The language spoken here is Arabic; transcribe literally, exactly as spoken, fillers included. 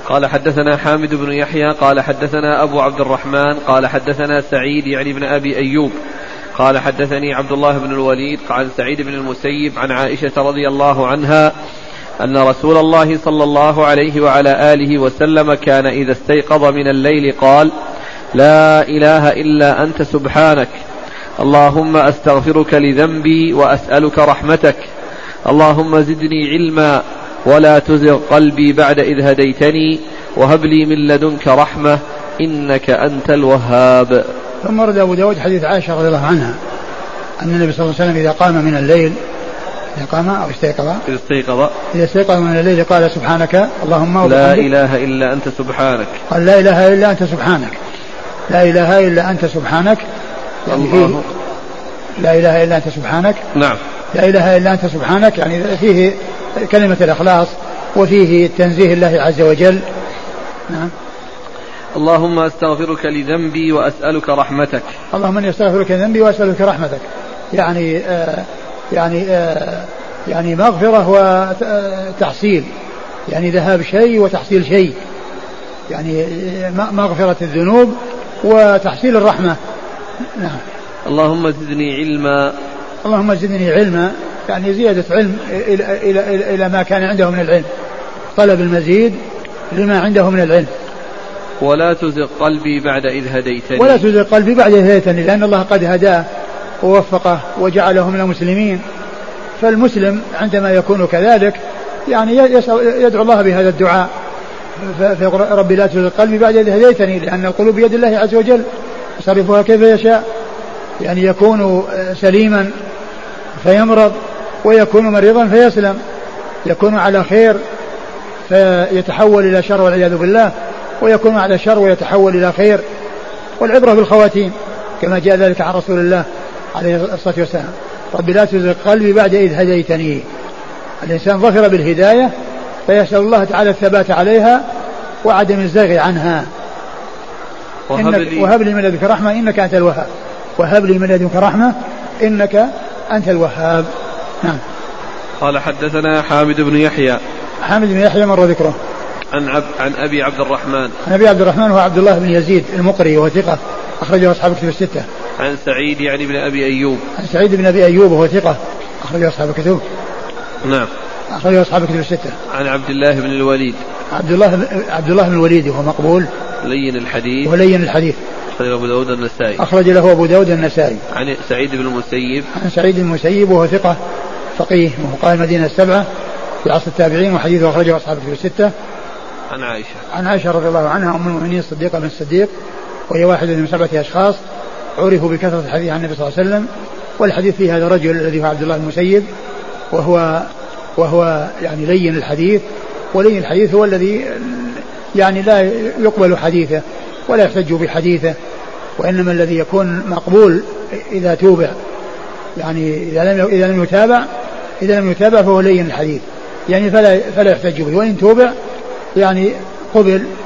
قال حدثنا حامد بن يحيى قال حدثنا أبو عبد الرحمن قال حدثنا سعيد يعني بن أبي أيوب قال حدثني عبد الله بن الوليد عن سعيد بن المسيب عن عائشة رضي الله عنها أن رسول الله صلى الله عليه وعلى آله وسلم كان إذا استيقظ من الليل قال: لا إله إلا أنت سبحانك، اللهم أستغفرك لذنبي وأسألك رحمتك، اللهم زدني علما ولا تزغ قلبي بعد إذ هديتني، وهب لي من لدنك رحمة إنك أنت الوهاب. ثم ورد أبو داود حديث عائشة رضي الله عنها أن النبي صلى الله عليه وسلم إذا قام من الليل إذا قام أو استيقظ إذا استيقظ إذا استيقظ من الليل قال: سبحانك اللهم لا إله إلا أنت سبحانك. قال: لا إله إلا أنت سبحانك، لا إله إلا أنت سبحانك، يعني فيه لا إله إلا أنت سبحانك. نعم. لا إله إلا أنت سبحانك يعني فيه كلمة الإخلاص وفيه تنزيه الله عز وجل. نعم. اللهم أستغفرك لذنبي وأسألك رحمتك. اللهم إني أستغفرك لذنبي وأسألك رحمتك، يعني آه يعني آه يعني مغفرة وتحصيل، يعني ذهاب شيء وتحصيل شيء، يعني مغفرة الذنوب وتحصيل الرحمة. نعم. اللهم زدني علما. اللهم زدني علما يعني زيادة علم إلى, إلى, إلى, إلى ما كان عنده من العلم، طلب المزيد لما عنده من العلم. ولا تزغ قلبي بعد إذ هديتني. ولا تزغ قلبي بعد إذ هديتني، لأن الله قد هداه ووفقه وجعله من المسلمين، فالمسلم عندما يكون كذلك يعني يدعو الله بهذا الدعاء: ربي لا تزغ قلبي بعد إذ هديتني، لأن القلوب بيد الله عز وجل يصرفها كيف يشاء، يعني يكون سليما فيمرض ويكون مريضا فيسلم، يكون على خير فيتحول إلى شر والعياذ بالله، ويكون على شر ويتحول إلى خير، والعبرة بالخواتيم كما جاء ذلك عن رسول الله عليه الصلاة والسلام: ربي لا تزغ قلبي بعد إذ هديتني. الإنسان ظفر بالهداية فيسأل الله تعالى الثبات عليها وعدم الزيغ عنها. وهب لي, وهب لي من لدنك رحمة إنك أنت الوهاب. وهب لي من لدنك رحمة إنك أنت الوهاب. نعم. قال حدثنا حامد بن يحيى. حامد بن يحيى مر ذكره. عن, عب عن أبي عبد الرحمن. عن أبي عبد الرحمن هو عبد الله بن يزيد المقري وهو ثقة أخرجه أصحاب الكتب الستة. عن سعيد يعني بن أبي أيوب. عن سعيد بن أبي أيوب وهو ثقة أخرجه أصحاب الكتب. نعم. أخرجه أصحاب الكتب الستة. عن عبد الله بن الوليد. عبد الله عبد الله بن الوليد وهو مقبول لين الحديث. ولين الحديث. أخرج أبو داود النسائي. أخرج له أبو داود النسائي. عن سعيد بن المسيب. عن سعيد بن المسيب وهو ثقة فقيه وهو قائد المدينة السبعة في عصر التابعين، وحديثه أخرجه أصحاب الكتب الستة. عن عائشة. عن عائشة رضي الله عنها أم المؤمنين الصديقة بن الصديق، وهي واحدة من سبعة أشخاص عرفوا بكثرة الحديث عن النبي صلى الله عليه وسلم. والحديث في هذا الرجل الذي هو عبد الله المسيب، وهو وهو يعني لين الحديث، ولين الحديث هو الذي يعني لا يقبل حديثه ولا يحتج بحديثه، وإنما الذي يكون مقبول إذا توبع، يعني إذا لم إذا لم يتابع إذا لم يتابع فهو لين الحديث، يعني فلا فلا يحتج به، وإن توبع يعني قبل